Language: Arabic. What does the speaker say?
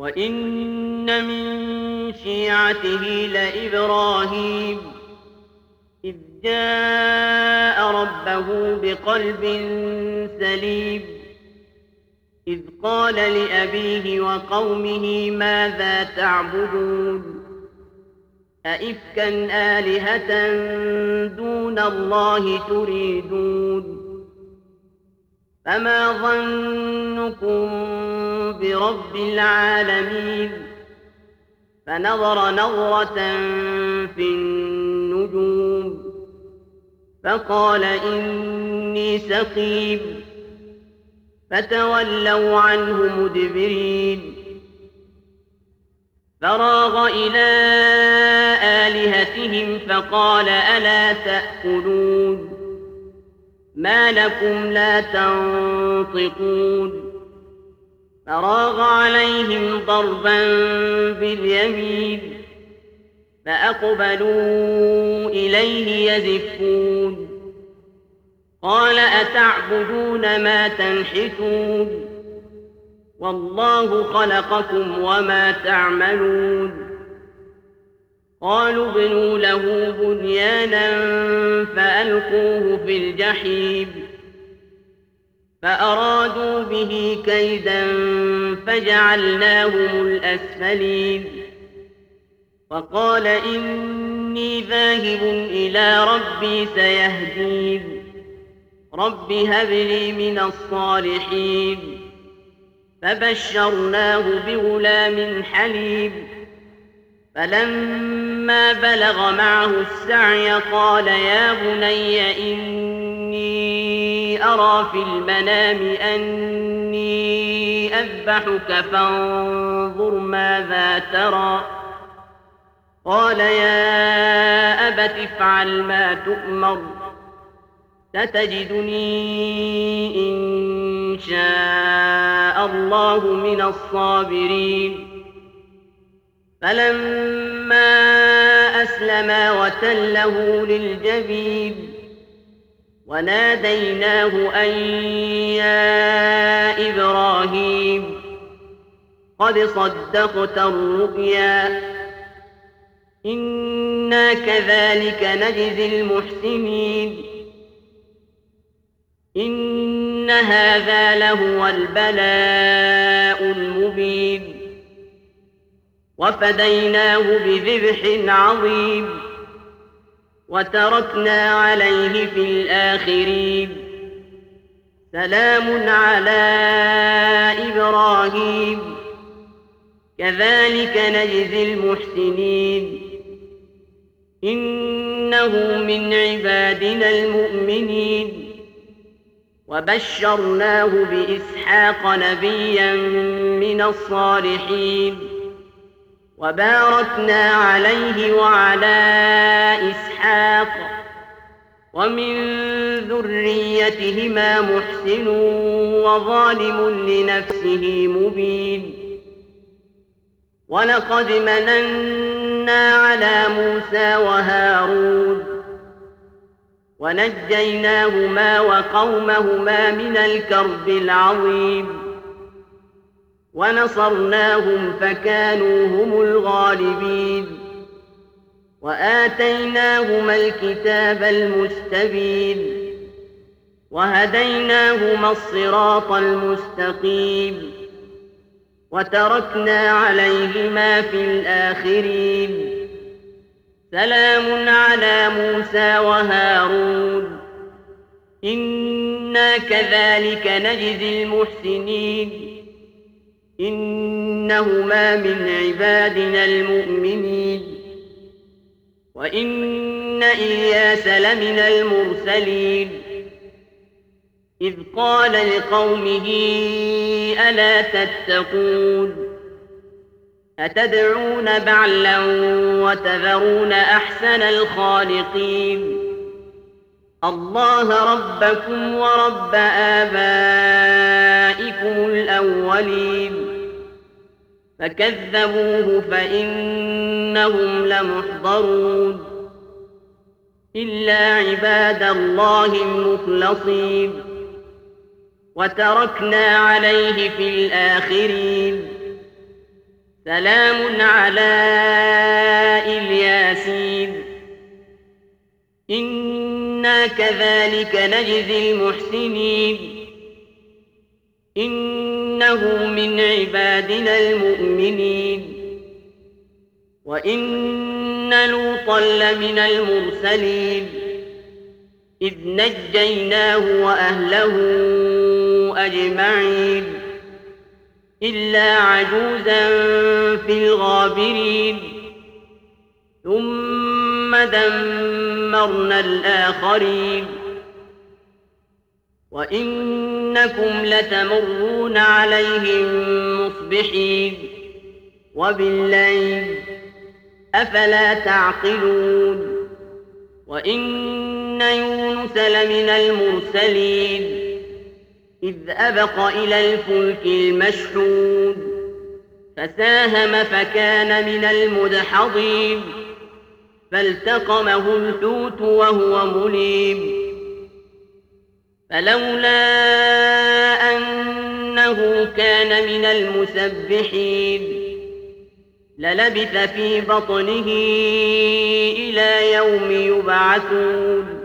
وإن من شيعته لإبراهيم إذ جاء ربه بقلب سليم إذ قال لأبيه وقومه ماذا تعبدون أئفكا آلهة دون الله تريدون فما ظنكم برب العالمين فنظر نظرة في النجوم فقال إني سقيم فتولوا عنه مدبرين فراغ إلى آلهتهم فقال ألا تأكلون ما لكم لا تنطقون فراغ عليهم ضربا باليمين فأقبلوا إليه يزفون قال أتعبدون ما تنحتون والله خلقكم وما تعملون قالوا ابنوا له بنيانا فألقوه في الجحيم فأرادوا به كيدا فجعلناهم الأسفلين وقال إني ذاهب إلى ربي سيهدين رب هب لي من الصالحين فبشرناه بغلام حليم فلما بلغ معه السعي قال يا بني إني أرى في المنام أني أذبحك فانظر ماذا ترى قال يا أبت افعل ما تؤمر ستجدني إن شاء الله من الصابرين فلما أسلما وتله للجبين وناديناه أن يا إبراهيم قد صدقت الرؤيا إنا كذلك نجزي المحسنين إن هذا لهو البلاء المبين وفديناه بذبح عظيم وتركنا عليه في الآخرين سلام على إبراهيم كذلك نجزي المحسنين إنه من عبادنا المؤمنين وبشرناه بإسحاق نبيا من الصالحين وباركنا عليه وعلى إسحاق ومن ذريتهما محسن وظالم لنفسه مبين ولقد مننا على موسى وهارون ونجيناهما وقومهما من الكرب العظيم ونصرناهم فكانوا هم الغالبين وآتيناهما الكتاب المستبين وهديناهما الصراط المستقيم وتركنا عليهما في الآخرين سلام على موسى وهارون إنا كذلك نجزي المحسنين إنهما من عبادنا المؤمنين وإن إلياس لمن المرسلين إذ قال لقومه ألا تتقون أتدعون بعلا وتذرون أحسن الخالقين الله ربكم ورب آبائكم الأولين فكذبوه فإنهم لمحضرون إلا عباد الله المخلصين وتركنا عليه في الآخرين سلام على الياسين إنا كذلك نجزي المحسنين إنه من عبادنا المؤمنين وإن لوطا لمن المرسلين إذ نجيناه وأهله أجمعين إلا عجوزا في الغابرين ثم دمرنا الآخرين وإنكم لتمرون عليهم مصبحين وبالليل أفلا تعقلون وإن يونس لمن المرسلين إذ أبق إلى الفلك المشحون فساهم فكان من المدحضين فالتقمه الحوت وهو مليم فلولا أنه كان من المسبحين للبث في بطنه إلى يوم يبعثون